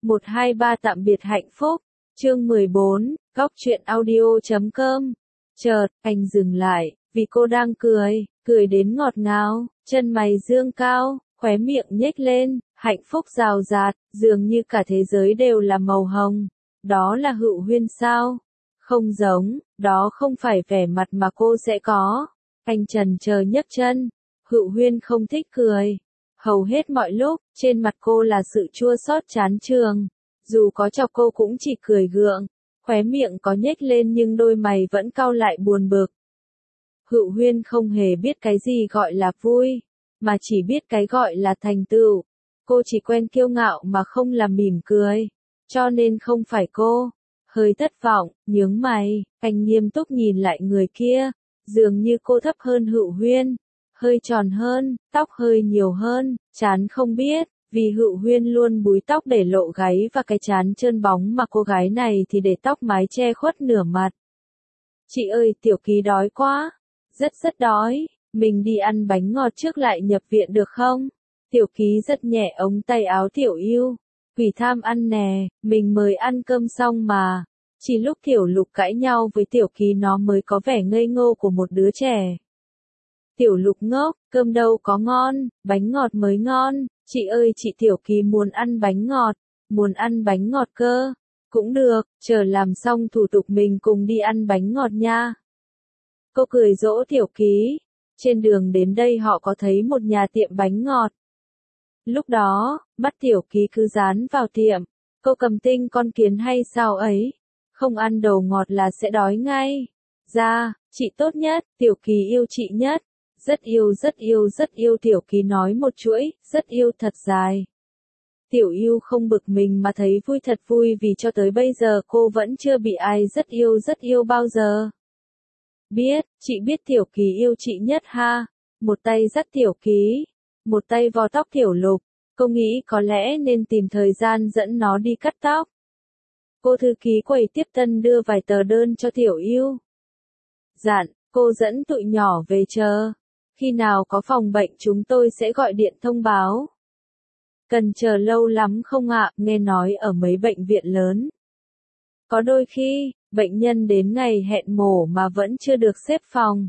123 tạm biệt hạnh phúc. Chương 14, góc truyện audio.com. Chợt, anh dừng lại, vì cô đang cười đến ngọt ngào, chân mày dương cao, khóe miệng nhếch lên, hạnh phúc rào rạt, dường như cả thế giới đều là màu hồng. Đó là Hựu Huyên sao? Không giống, đó không phải vẻ mặt mà cô sẽ có. Anh chần chờ nhấc chân. Hựu Huyên không thích cười. Hầu hết mọi lúc, trên mặt cô là sự chua xót chán chường. Dù có chọc cô cũng chỉ cười gượng. Khóe miệng có nhếch lên nhưng đôi mày vẫn cau lại buồn bực. Hựu Huyên không hề biết cái gì gọi là vui, mà chỉ biết cái gọi là thành tựu. Cô chỉ quen kiêu ngạo mà không làm mỉm cười. Cho nên không phải cô. Hơi thất vọng, nhướng mày, anh nghiêm túc nhìn lại người kia. Dường như cô thấp hơn Hựu Huyên. Hơi tròn hơn, tóc hơi nhiều hơn, trán không biết, vì Hựu Huyên luôn búi tóc để lộ gáy và cái trán trơn bóng mà cô gái này thì để tóc mái che khuất nửa mặt. Chị ơi, Tiểu Ký đói quá. Rất đói, mình đi ăn bánh ngọt trước lại nhập viện được không? Tiểu Ký giật nhẹ ống tay áo Tiểu Yêu. Quỷ tham ăn nè, mình mới ăn cơm xong mà. Chỉ lúc Tiểu Lục cãi nhau với Tiểu Ký nó mới có vẻ ngây ngô của một đứa trẻ. Tiểu Lục ngốc, cơm đâu có ngon, bánh ngọt mới ngon. Chị ơi, chị Tiểu Ký muốn ăn bánh ngọt, muốn ăn bánh ngọt cơ. Cũng được, chờ làm xong thủ tục mình cùng đi ăn bánh ngọt nha. Cô cười dỗ Tiểu Ký. Trên đường đến đây họ có thấy một nhà tiệm bánh ngọt. Lúc đó, mắt Tiểu Ký cứ dán vào tiệm. Cô cầm tinh con kiến hay sao ấy? Không ăn đồ ngọt là sẽ đói ngay. Dạ, chị tốt nhất, Tiểu Ký yêu chị nhất. Rất yêu Tiểu Ký nói một chuỗi, rất yêu thật dài. Tiểu Yêu không bực mình mà thấy vui thật vui vì cho tới bây giờ cô vẫn chưa bị ai rất yêu bao giờ. Biết, chị biết Tiểu Ký yêu chị nhất ha. Một tay dắt Tiểu Ký, một tay vò tóc Tiểu Lục. Cô nghĩ có lẽ nên tìm thời gian dẫn nó đi cắt tóc. Cô thư ký quầy tiếp tân đưa vài tờ đơn cho Tiểu Yêu. Dặn, cô dẫn tụi nhỏ về chờ. Khi nào có phòng bệnh chúng tôi sẽ gọi điện thông báo. Cần chờ lâu lắm không ạ? Nghe nói ở mấy bệnh viện lớn. Có đôi khi, bệnh nhân đến ngày hẹn mổ mà vẫn chưa được xếp phòng.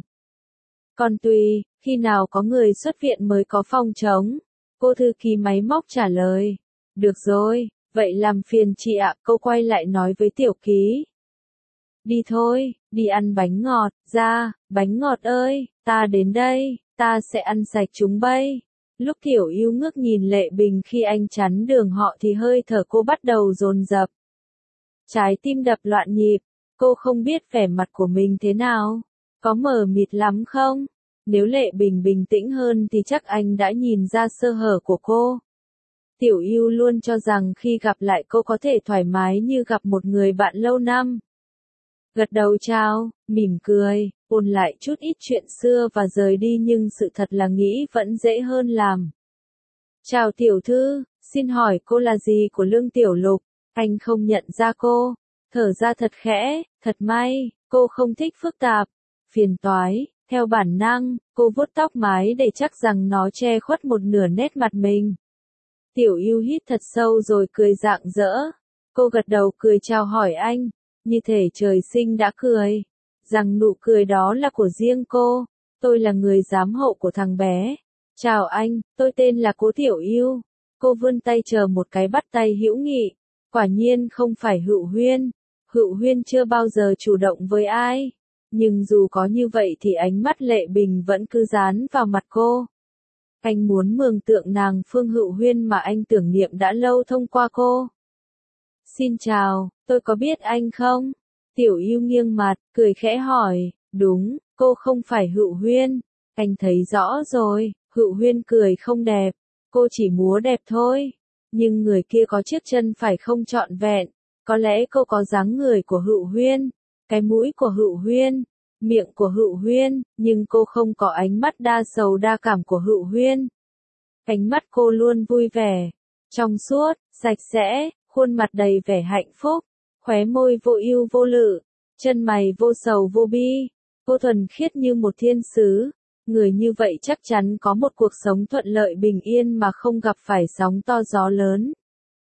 Còn tùy, khi nào có người xuất viện mới có phòng trống. Cô thư ký máy móc trả lời. Được rồi, vậy làm phiền chị ạ. Cô quay lại nói với Tiểu Ký. Đi thôi, đi ăn bánh ngọt. Ra, bánh ngọt ơi, ta đến đây, ta sẽ ăn sạch chúng bay. Lúc Tiểu Yêu ngước nhìn Lệ Bình khi anh chắn đường họ thì hơi thở cô bắt đầu dồn dập. Trái tim đập loạn nhịp, cô không biết vẻ mặt của mình thế nào. Có mờ mịt lắm không? Nếu Lệ Bình bình tĩnh hơn thì chắc anh đã nhìn ra sơ hở của cô. Tiểu Yêu luôn cho rằng khi gặp lại cô có thể thoải mái như gặp một người bạn lâu năm. Gật đầu chào, mỉm cười, ôn lại chút ít chuyện xưa và rời đi nhưng sự thật là nghĩ vẫn dễ hơn làm. Chào tiểu thư, xin hỏi cô là gì của Lương Tiểu Lục? Anh không nhận ra cô, thở ra thật khẽ, thật may, cô không thích phức tạp, phiền toái. Theo bản năng, cô vuốt tóc mái để chắc rằng nó che khuất một nửa nét mặt mình. Tiểu Yêu hít thật sâu rồi cười rạng rỡ. Cô gật đầu cười chào hỏi anh, như thể trời sinh đã cười. Rằng nụ cười đó là của riêng cô. Tôi là người giám hộ của thằng bé. Chào anh, tôi tên là Cố Tiểu Yêu. Cô vươn tay chờ một cái bắt tay hữu nghị. Quả nhiên không phải Hựu Huyên. Hựu Huyên chưa bao giờ chủ động với ai. Nhưng dù có như vậy thì ánh mắt Lệ Bình vẫn cứ dán vào mặt cô. Anh muốn mường tượng nàng Phương Hựu Huyên mà anh tưởng niệm đã lâu thông qua cô. Xin chào, tôi có biết anh không? Tiểu Yêu nghiêng mặt, cười khẽ hỏi, đúng, cô không phải Hựu Huyên. Anh thấy rõ rồi, Hựu Huyên cười không đẹp, cô chỉ múa đẹp thôi. Nhưng người kia có chiếc chân phải không trọn vẹn, có lẽ cô có dáng người của Hựu Huyên, cái mũi của Hựu Huyên, miệng của Hựu Huyên, nhưng cô không có ánh mắt đa sầu đa cảm của Hựu Huyên. Ánh mắt cô luôn vui vẻ, trong suốt, sạch sẽ, khuôn mặt đầy vẻ hạnh phúc, khóe môi vô ưu vô lự, chân mày vô sầu vô bi, cô thuần khiết như một thiên sứ. Người như vậy chắc chắn có một cuộc sống thuận lợi bình yên mà không gặp phải sóng to gió lớn.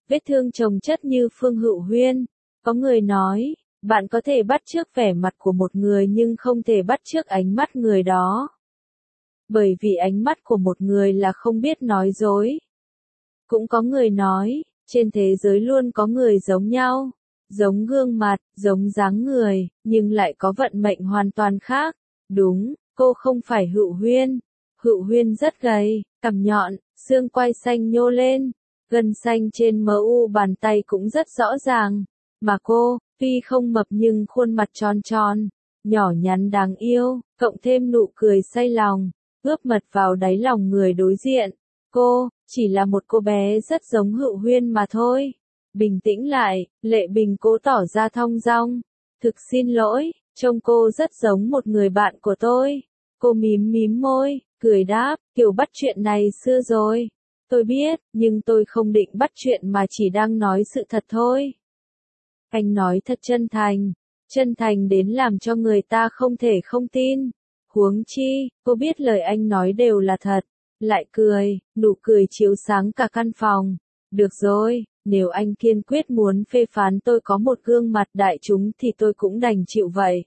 vết thương chồng chất như Phương Hữu Huyên. Có người nói, bạn có thể bắt chước vẻ mặt của một người nhưng không thể bắt chước ánh mắt người đó. Bởi vì ánh mắt của một người là không biết nói dối. Cũng có người nói, trên thế giới luôn có người giống nhau, giống gương mặt, giống dáng người, nhưng lại có vận mệnh hoàn toàn khác. Đúng, cô không phải Hữu Huyên. Hữu Huyên rất gầy, cằm nhọn, xương quai xanh nhô lên, gân xanh trên mu bàn tay cũng rất rõ ràng. Mà cô, tuy không mập nhưng khuôn mặt tròn tròn, nhỏ nhắn đáng yêu, cộng thêm nụ cười say lòng, ướp mật vào đáy lòng người đối diện. Cô, chỉ là một cô bé rất giống Hữu Huyên mà thôi. Bình tĩnh lại, Lệ Bình cố tỏ ra thong dong. Thực xin lỗi, trông cô rất giống một người bạn của tôi. Cô mím mím môi, cười đáp, kiểu bắt chuyện này xưa rồi. Tôi biết, nhưng tôi không định bắt chuyện mà chỉ đang nói sự thật thôi. Anh nói thật chân thành đến làm cho người ta không thể không tin. Huống chi, cô biết lời anh nói đều là thật. Lại cười, nụ cười chiếu sáng cả căn phòng. Được rồi, nếu anh kiên quyết muốn phê phán tôi có một gương mặt đại chúng thì tôi cũng đành chịu vậy.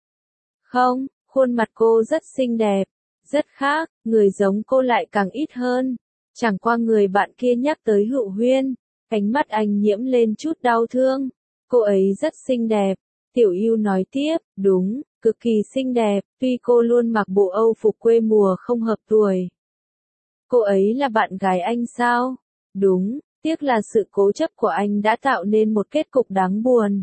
Không, khuôn mặt cô rất xinh đẹp, rất khác, người giống cô lại càng ít hơn. Chẳng qua người bạn kia nhắc tới Hữu Huyên, ánh mắt anh nhiễm lên chút đau thương. Cô ấy rất xinh đẹp. Tiểu Yêu nói tiếp, đúng, cực kỳ xinh đẹp, tuy cô luôn mặc bộ Âu phục quê mùa không hợp tuổi. Cô ấy là bạn gái anh sao? Đúng, tiếc là sự cố chấp của anh đã tạo nên một kết cục đáng buồn.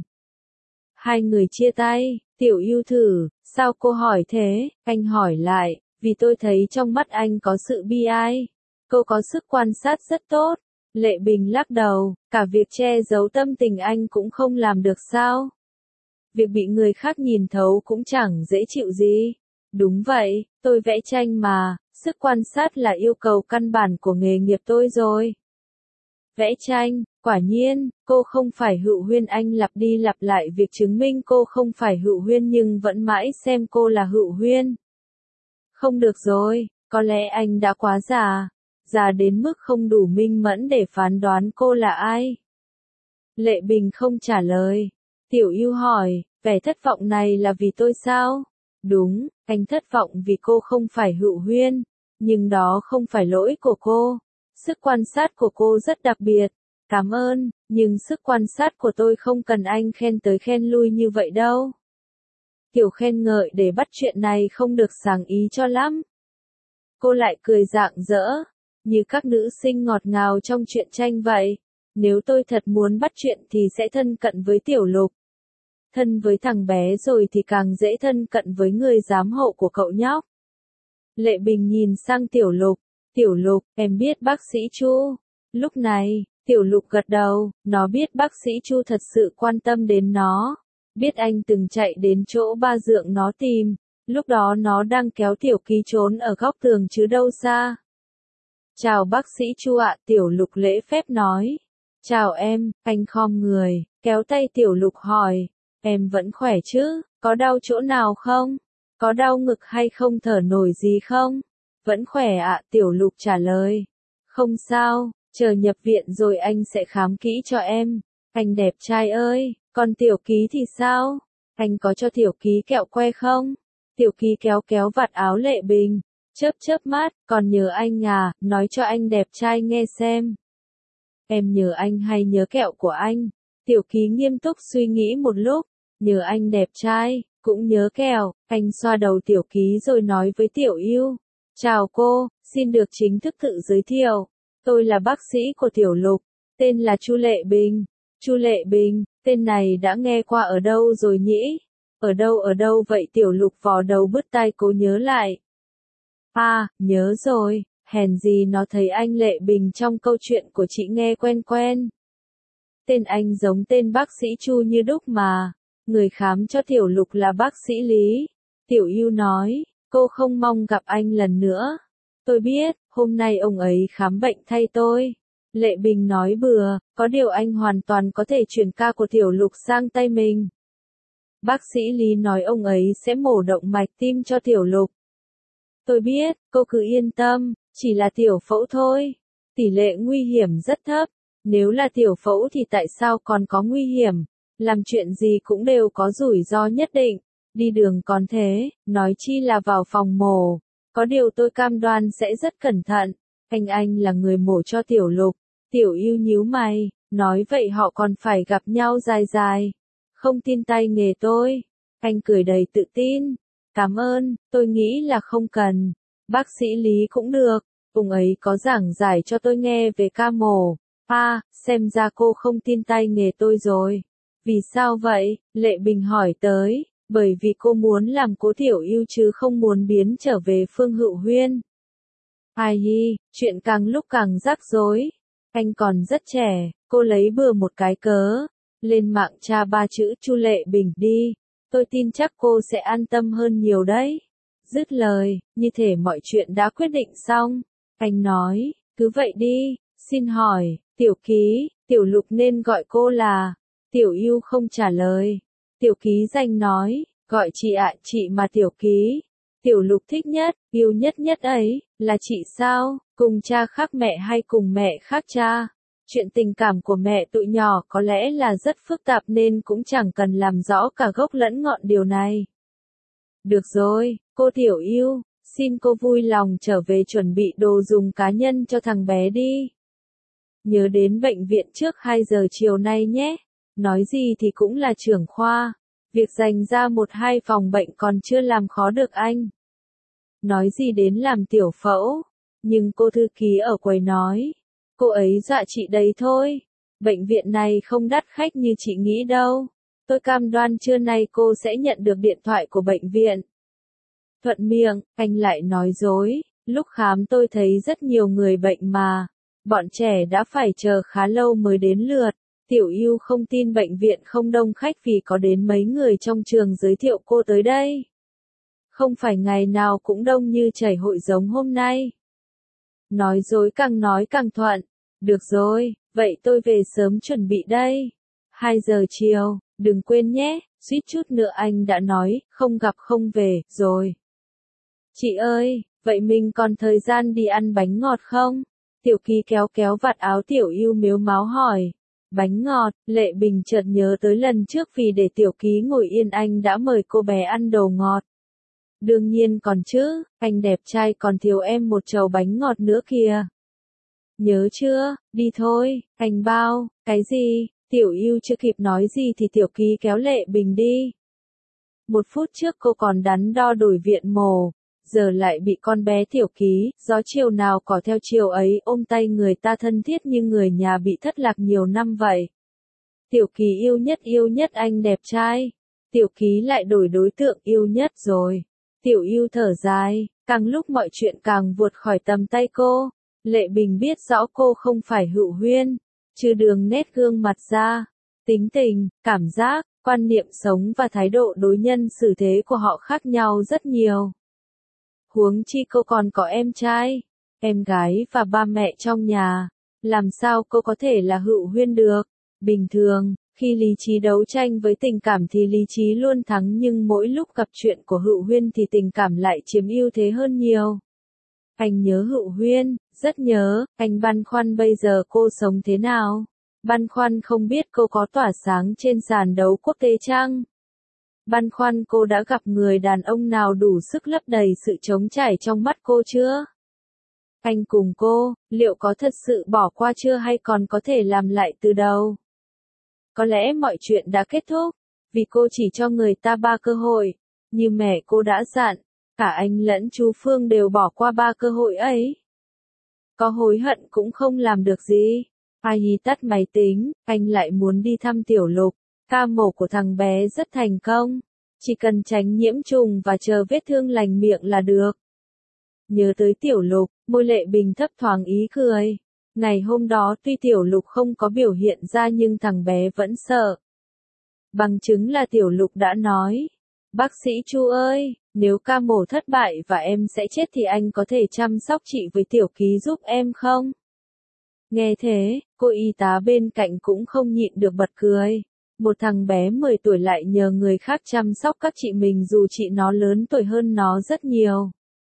Hai người chia tay, Tiểu Yêu thử, sao cô hỏi thế? Anh hỏi lại, vì tôi thấy trong mắt anh có sự bi ai. Cô có sức quan sát rất tốt. Lệ Bình lắc đầu, cả việc che giấu tâm tình anh cũng không làm được sao? Việc bị người khác nhìn thấu cũng chẳng dễ chịu gì. Đúng vậy, tôi vẽ tranh mà, sức quan sát là yêu cầu căn bản của nghề nghiệp tôi rồi. Vẽ tranh, quả nhiên, cô không phải Hữu Huyên. Anh lặp đi lặp lại việc chứng minh cô không phải Hữu Huyên nhưng vẫn mãi xem cô là Hữu Huyên. Không được rồi, có lẽ anh đã quá già đến mức không đủ minh mẫn để phán đoán cô là ai. Lệ Bình không trả lời. Tiểu Yêu hỏi, vẻ thất vọng này là vì tôi sao? Đúng, anh thất vọng vì cô không phải Hữu Huyên, nhưng đó không phải lỗi của cô. Sức quan sát của cô rất đặc biệt. Cảm ơn, nhưng sức quan sát của tôi không cần anh khen tới khen lui như vậy đâu. Kiểu khen ngợi để bắt chuyện này không được sáng ý cho lắm. Cô lại cười rạng rỡ, như các nữ sinh ngọt ngào trong truyện tranh vậy. Nếu tôi thật muốn bắt chuyện thì sẽ thân cận với Tiểu Lục. Thân với thằng bé rồi thì càng dễ thân cận với người giám hộ của cậu nhóc. Lệ Bình nhìn sang Tiểu Lục. Tiểu Lục, em biết bác sĩ Chu. Lúc này, Tiểu Lục gật đầu, nó biết bác sĩ Chu thật sự quan tâm đến nó. Biết anh từng chạy đến chỗ ba dượng nó tìm. Lúc đó nó đang kéo Tiểu Ký trốn ở góc tường chứ đâu xa. Chào bác sĩ Chu ạ, Tiểu Lục lễ phép nói. Chào em, anh khom người, kéo tay Tiểu Lục hỏi. Em vẫn khỏe chứ, có đau chỗ nào không? Có đau ngực hay không thở nổi gì không? Vẫn khỏe ạ, Tiểu Lục trả lời. Không sao, chờ nhập viện rồi anh sẽ khám kỹ cho em. Anh đẹp trai ơi, còn Tiểu Ký thì sao? Anh có cho Tiểu Ký kẹo que không? Tiểu Ký kéo kéo vạt áo Lệ Bình, chớp mắt, còn nhớ anh à, nói cho anh đẹp trai nghe xem. Em nhớ anh hay nhớ kẹo của anh? Tiểu Ký nghiêm túc suy nghĩ một lúc, nhớ anh đẹp trai, cũng nhớ kẹo. Anh xoa đầu Tiểu Ký rồi nói với Tiểu Yêu. Chào cô, xin được chính thức tự giới thiệu. Tôi là bác sĩ của Tiểu Lục, tên là Chu Lệ Bình. Chu Lệ Bình, tên này đã nghe qua ở đâu rồi nhỉ? Ở đâu vậy? Tiểu Lục vò đầu bứt tai cố nhớ lại. À, nhớ rồi, hèn gì nó thấy anh Lệ Bình trong câu chuyện của chị nghe quen quen. Tên anh giống tên bác sĩ Chu như đúc mà. Người khám cho Tiểu Lục là bác sĩ Lý. Tiểu Yêu nói, cô không mong gặp anh lần nữa. Tôi biết, hôm nay ông ấy khám bệnh thay tôi. Lệ Bình nói bừa, có điều anh hoàn toàn có thể chuyển ca của Tiểu Lục sang tay mình. Bác sĩ Lý nói ông ấy sẽ mổ động mạch tim cho Tiểu Lục. Tôi biết, cô cứ yên tâm, chỉ là tiểu phẫu thôi. Tỷ lệ nguy hiểm rất thấp. Nếu là tiểu phẫu thì tại sao còn có nguy hiểm, làm chuyện gì cũng đều có rủi ro nhất định, đi đường còn thế, nói chi là vào phòng mổ, có điều tôi cam đoan sẽ rất cẩn thận, anh là người mổ cho Tiểu Lục, Tiểu Ưu nhíu mày, nói vậy họ còn phải gặp nhau dài dài, không tin tay nghề tôi, anh cười đầy tự tin, cảm ơn, tôi nghĩ là không cần, bác sĩ Lý cũng được, ông ấy có giảng giải cho tôi nghe về ca mổ. Xem ra cô không tin tay nghề tôi rồi. Vì sao vậy? Lệ Bình hỏi tới, bởi vì cô muốn làm Cố Tiểu Ưu chứ không muốn biến trở về Phương Hữu Huyên. Ai hi, chuyện càng lúc càng rắc rối. Anh còn rất trẻ, cô lấy bừa một cái cớ. Lên mạng tra 3 chữ Chu Lệ Bình đi. Tôi tin chắc cô sẽ an tâm hơn nhiều đấy. Dứt lời, như thể mọi chuyện đã quyết định xong. Anh nói, cứ vậy đi, xin hỏi. Tiểu Ký, Tiểu Lục nên gọi cô là. Tiểu Ưu không trả lời. Tiểu Ký danh nói, gọi chị ạ, chị mà Tiểu Ký. Tiểu Lục thích nhất, yêu nhất nhất ấy, là chị sao, cùng cha khác mẹ hay cùng mẹ khác cha. Chuyện tình cảm của mẹ tụi nhỏ có lẽ là rất phức tạp nên cũng chẳng cần làm rõ cả gốc lẫn ngọn điều này. Được rồi, cô Tiểu Ưu, xin cô vui lòng trở về chuẩn bị đồ dùng cá nhân cho thằng bé đi. Nhớ đến bệnh viện trước 2 giờ chiều nay nhé. Nói gì thì cũng là trưởng khoa. Việc dành ra 1-2 phòng bệnh còn chưa làm khó được anh. Nói gì đến làm tiểu phẫu. Nhưng cô thư ký ở quầy nói. Cô ấy dọa chị đấy thôi. Bệnh viện này không đắt khách như chị nghĩ đâu. Tôi cam đoan trưa nay cô sẽ nhận được điện thoại của bệnh viện. Thuận miệng, anh lại nói dối. Lúc khám tôi thấy rất nhiều người bệnh mà. Bọn trẻ đã phải chờ khá lâu mới đến lượt. Tiểu Ưu không tin bệnh viện không đông khách vì có đến mấy người trong trường giới thiệu cô tới đây. Không phải ngày nào cũng đông như chảy hội giống hôm nay. Nói dối càng nói càng thuận. Được rồi, vậy tôi về sớm chuẩn bị đây. 2 giờ chiều, đừng quên nhé, suýt chút nữa anh đã nói, không gặp không về, rồi. Chị ơi, vậy mình còn thời gian đi ăn bánh ngọt không? Tiểu Ký kéo kéo vạt áo Tiểu Ưu mếu máo hỏi. Bánh ngọt, Lệ Bình chợt nhớ tới lần trước vì để Tiểu Ký ngồi yên anh đã mời cô bé ăn đồ ngọt. Đương nhiên còn chứ, anh đẹp trai còn thiếu em một chầu bánh ngọt nữa kìa. Nhớ chưa, đi thôi, anh bao, cái gì, Tiểu Ưu chưa kịp nói gì thì Tiểu Ký kéo Lệ Bình đi. 1 phút trước cô còn đắn đo đổi viện mổ. Giờ lại bị con bé Tiểu Ký, gió chiều nào cỏ theo chiều ấy ôm tay người ta thân thiết như người nhà bị thất lạc nhiều năm vậy. Tiểu Ký yêu nhất anh đẹp trai. Tiểu Ký lại đổi đối tượng yêu nhất rồi. Tiểu Ưu thở dài, càng lúc mọi chuyện càng vụt khỏi tầm tay cô. Lệ Bình biết rõ cô không phải Hữu Huyên, trừ đường nét gương mặt ra. Tính tình, cảm giác, quan niệm sống và thái độ đối nhân xử thế của họ khác nhau rất nhiều. Huống chi cô còn có em trai, em gái và ba mẹ trong nhà. Làm sao cô có thể là Hữu Huyên được? Bình thường, khi lý trí đấu tranh với tình cảm thì lý trí luôn thắng nhưng mỗi lúc gặp chuyện của Hữu Huyên thì tình cảm lại chiếm ưu thế hơn nhiều. Anh nhớ Hữu Huyên, rất nhớ, anh băn khoăn bây giờ cô sống thế nào? Băn khoăn không biết cô có tỏa sáng trên sàn đấu quốc tế chăng? Băn khoăn cô đã gặp người đàn ông nào đủ sức lấp đầy sự trống trải trong mắt cô chưa? Anh cùng cô, liệu có thật sự bỏ qua chưa hay còn có thể làm lại từ đầu? Có lẽ mọi chuyện đã kết thúc, vì cô chỉ cho người ta 3 cơ hội, như mẹ cô đã dặn, cả anh lẫn chú Phương đều bỏ qua 3 cơ hội ấy. Có hối hận cũng không làm được gì. Ai tắt máy tính, anh lại muốn đi thăm Tiểu Lục. Ca mổ của thằng bé rất thành công. Chỉ cần tránh nhiễm trùng và chờ vết thương lành miệng là được. Nhớ tới Tiểu Lục, môi Lệ Bình thấp thoáng ý cười. Ngày hôm đó tuy Tiểu Lục không có biểu hiện ra nhưng thằng bé vẫn sợ. Bằng chứng là Tiểu Lục đã nói. Bác sĩ Chu ơi, nếu ca mổ thất bại và em sẽ chết thì anh có thể chăm sóc chị với Tiểu Ký giúp em không? Nghe thế, cô y tá bên cạnh cũng không nhịn được bật cười. Một thằng bé 10 tuổi lại nhờ người khác chăm sóc các chị mình dù chị nó lớn tuổi hơn nó rất nhiều.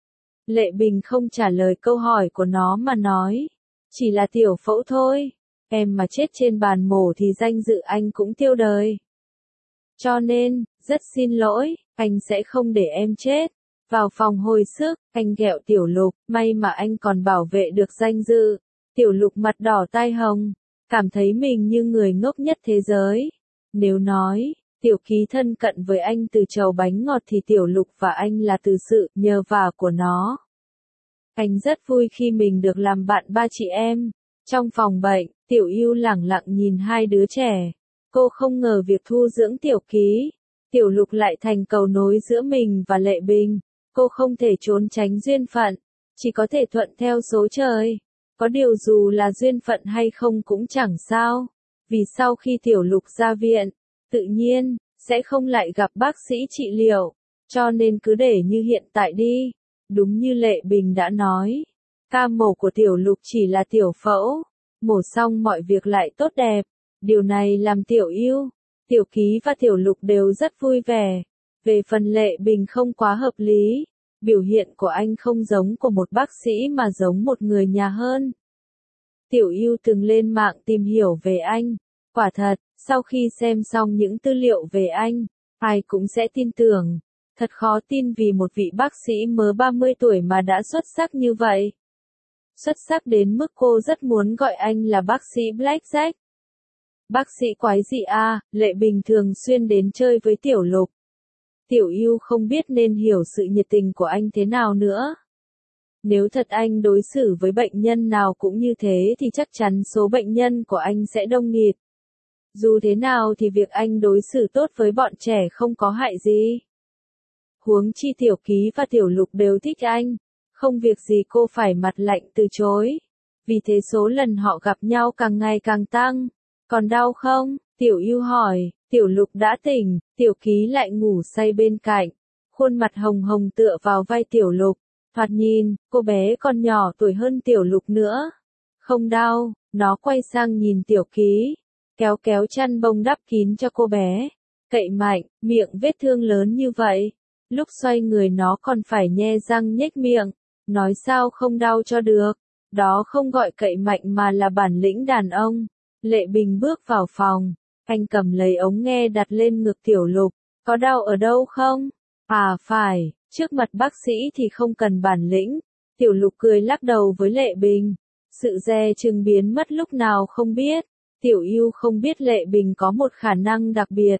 Lệ Bình không trả lời câu hỏi của nó mà nói. Chỉ là tiểu phẫu thôi. Em mà chết trên bàn mổ thì danh dự anh cũng tiêu đời. Cho nên, rất xin lỗi, anh sẽ không để em chết. Vào phòng hồi sức, anh ghẹo Tiểu Lục, may mà anh còn bảo vệ được danh dự. Tiểu Lục mặt đỏ tai hồng, cảm thấy mình như người ngốc nhất thế giới. Nếu nói, Tiểu Ký thân cận với anh từ chầu bánh ngọt thì Tiểu Lục và anh là từ sự nhờ vả của nó. Anh rất vui khi mình được làm bạn ba chị em. Trong phòng bệnh, Tiểu Ưu lẳng lặng nhìn hai đứa trẻ. Cô không ngờ việc thu dưỡng Tiểu Ký, Tiểu Lục lại thành cầu nối giữa mình và Lệ Bình. Cô không thể trốn tránh duyên phận, chỉ có thể thuận theo số trời. Có điều dù là duyên phận hay không cũng chẳng sao, vì sau khi Tiểu Lục ra viện, tự nhiên, sẽ không lại gặp bác sĩ trị liệu, cho nên cứ để như hiện tại đi. Đúng như Lệ Bình đã nói, ca mổ của Tiểu Lục chỉ là tiểu phẫu, mổ xong mọi việc lại tốt đẹp. Điều này làm Tiểu Ưu, Tiểu Ký và Tiểu Lục đều rất vui vẻ. Về phần Lệ Bình không quá hợp lý, biểu hiện của anh không giống của một bác sĩ mà giống một người nhà hơn. Tiểu Ưu từng lên mạng tìm hiểu về anh. Quả thật, sau khi xem xong những tư liệu về anh, ai cũng sẽ tin tưởng. Thật khó tin vì một vị bác sĩ mới 30 tuổi mà đã xuất sắc như vậy. Xuất sắc đến mức cô rất muốn gọi anh là bác sĩ Blackjack. Bác sĩ quái dị à, Lệ Bình thường xuyên đến chơi với Tiểu Lục. Tiểu Ưu không biết nên hiểu sự nhiệt tình của anh thế nào nữa. Nếu thật anh đối xử với bệnh nhân nào cũng như thế thì chắc chắn số bệnh nhân của anh sẽ đông nghịt. Dù thế nào thì việc anh đối xử tốt với bọn trẻ không có hại gì. Huống chi Tiểu Ký và Tiểu Lục đều thích anh, không việc gì cô phải mặt lạnh từ chối. Vì thế số lần họ gặp nhau càng ngày càng tăng. Còn đau không? Tiểu Ưu hỏi. Tiểu Lục đã tỉnh, Tiểu Ký lại ngủ say bên cạnh. Khuôn mặt hồng hồng tựa vào vai Tiểu Lục. Thoạt nhìn, cô bé còn nhỏ tuổi hơn Tiểu Lục nữa. Không đau, nó quay sang nhìn Tiểu Ký. Kéo kéo chăn bông đắp kín cho cô bé. Cậy mạnh, miệng vết thương lớn như vậy. Lúc xoay người nó còn phải nhe răng nhếch miệng. Nói sao không đau cho được. Đó không gọi cậy mạnh mà là bản lĩnh đàn ông. Lệ Bình bước vào phòng. Anh cầm lấy ống nghe đặt lên ngực Tiểu Lục. Có đau ở đâu không? À phải, trước mặt bác sĩ thì không cần bản lĩnh. Tiểu Lục cười lắc đầu với Lệ Bình. Sự dè chừng biến mất lúc nào không biết. Tiểu Ưu không biết Lệ Bình có một khả năng đặc biệt.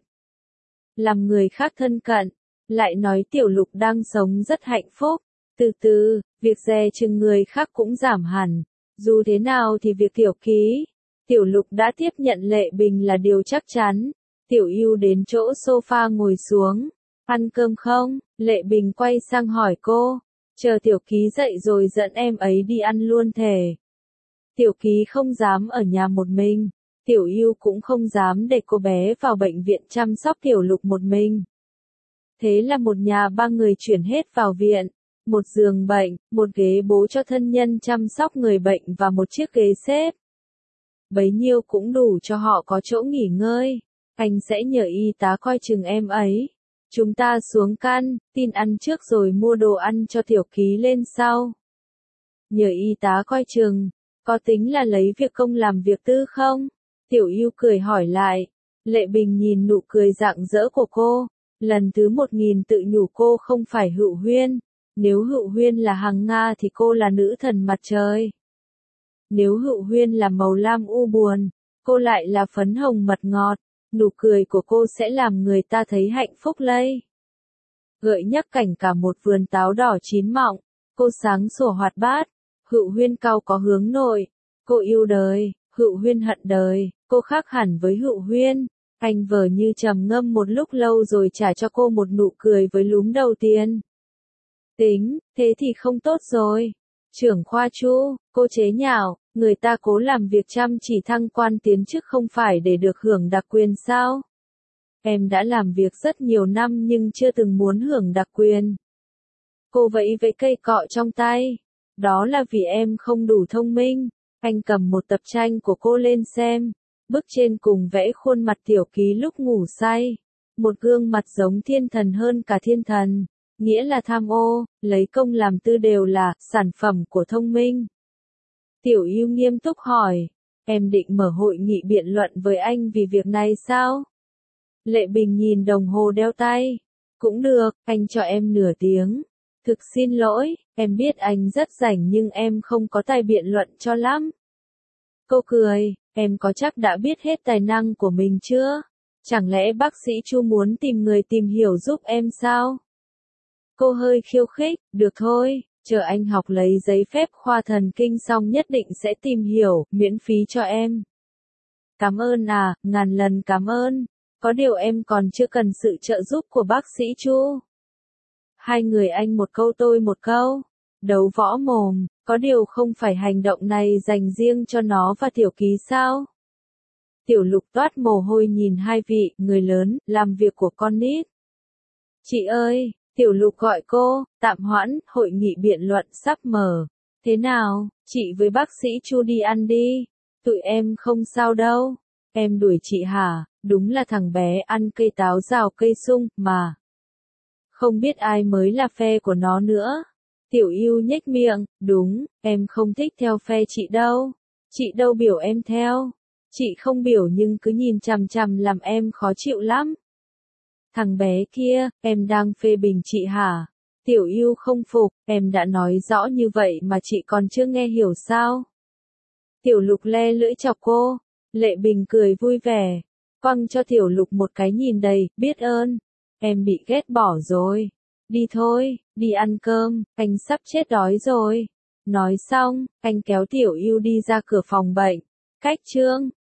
Làm người khác thân cận. Lại nói Tiểu Lục đang sống rất hạnh phúc. Từ từ, việc dè chừng người khác cũng giảm hẳn. Dù thế nào thì việc Tiểu Ký, Tiểu Lục đã tiếp nhận Lệ Bình là điều chắc chắn. Tiểu Ưu đến chỗ sofa ngồi xuống. Ăn cơm không? Lệ Bình quay sang hỏi cô. Chờ Tiểu Ký dậy rồi dẫn em ấy đi ăn luôn thề. Tiểu Ký không dám ở nhà một mình. Tiểu Ưu cũng không dám để cô bé vào bệnh viện chăm sóc Tiểu Lục một mình. Thế là một nhà ba người chuyển hết vào viện. Một giường bệnh, một ghế bố cho thân nhân chăm sóc người bệnh và một chiếc ghế xếp. Bấy nhiêu cũng đủ cho họ có chỗ nghỉ ngơi. Anh sẽ nhờ y tá coi chừng em ấy. Chúng ta xuống căn, tin ăn trước rồi mua đồ ăn cho Tiểu Ký lên sau. Nhờ y tá coi chừng, có tính là lấy việc công làm việc tư không? Tiểu Ưu cười hỏi lại. Lệ Bình nhìn nụ cười rạng rỡ của cô. Lần thứ 1000 tự nhủ cô không phải Hựu Huyên. Nếu Hựu Huyên là Hằng Nga thì cô là nữ thần mặt trời. Nếu Hựu Huyên là màu lam u buồn, cô lại là phấn hồng mật ngọt. Nụ cười của cô sẽ làm người ta thấy hạnh phúc lây. Gợi nhắc cảnh cả một vườn táo đỏ chín mọng. Cô sáng sủa hoạt bát. Hựu Huyên cao có hướng nội. Cô yêu đời. Hựu Huyên hận đời. Cô khác hẳn với Hựu Huyên. Anh vờ như trầm ngâm một lúc lâu rồi trả cho cô một nụ cười với lúm đầu tiên. Tính, thế thì không tốt rồi. Trưởng khoa Chu, cô chế nhạo, người ta cố làm việc chăm chỉ thăng quan tiến chức không phải để được hưởng đặc quyền sao? Em đã làm việc rất nhiều năm nhưng chưa từng muốn hưởng đặc quyền. Cô vẫy vẫy cây cọ trong tay. Đó là vì em không đủ thông minh. Anh cầm một tập tranh của cô lên xem. Bức trên cùng vẽ khuôn mặt Tiểu Ký lúc ngủ say. Một gương mặt giống thiên thần hơn cả thiên thần. Nghĩa là tham ô, lấy công làm tư đều là sản phẩm của thông minh. Tiểu Ưu nghiêm túc hỏi. Em định mở hội nghị biện luận với anh vì việc này sao? Lệ Bình nhìn đồng hồ đeo tay. Cũng được, anh cho em nửa tiếng. Thực xin lỗi, em biết anh rất rảnh nhưng em không có tài biện luận cho lắm. Cô cười, em có chắc đã biết hết tài năng của mình chưa? Chẳng lẽ bác sĩ Chu muốn tìm người tìm hiểu giúp em sao? Cô hơi khiêu khích, được thôi, chờ anh học lấy giấy phép khoa thần kinh xong nhất định sẽ tìm hiểu, miễn phí cho em. Cảm ơn à, ngàn lần cảm ơn. Có điều em còn chưa cần sự trợ giúp của bác sĩ Chu. Hai người anh một câu tôi một câu. Đấu võ mồm, có điều không phải hành động này dành riêng cho nó và Tiểu Ký sao? Tiểu Lục toát mồ hôi nhìn hai vị, người lớn, làm việc của con nít. Chị ơi, Tiểu Lục gọi cô, tạm hoãn, hội nghị biện luận sắp mở. Thế nào, chị với bác sĩ Chu đi ăn đi. Tụi em không sao đâu. Em đuổi chị hả? Đúng là thằng bé ăn cây táo rào cây sung, mà. Không biết ai mới là phe của nó nữa. Tiểu Yêu nhếch miệng, đúng, em không thích theo phe chị đâu. Chị đâu biểu em theo. Chị không biểu nhưng cứ nhìn chằm chằm làm em khó chịu lắm. Thằng bé kia, em đang phê bình chị hả? Tiểu Yêu không phục, em đã nói rõ như vậy mà chị còn chưa nghe hiểu sao? Tiểu Lục le lưỡi chọc cô. Lệ Bình cười vui vẻ, quăng cho Tiểu Lục một cái nhìn đầy biết ơn. Em bị ghét bỏ rồi. Đi thôi, đi ăn cơm, anh sắp chết đói rồi. Nói xong, anh kéo Tiểu Yêu đi ra cửa phòng bệnh. Cách chương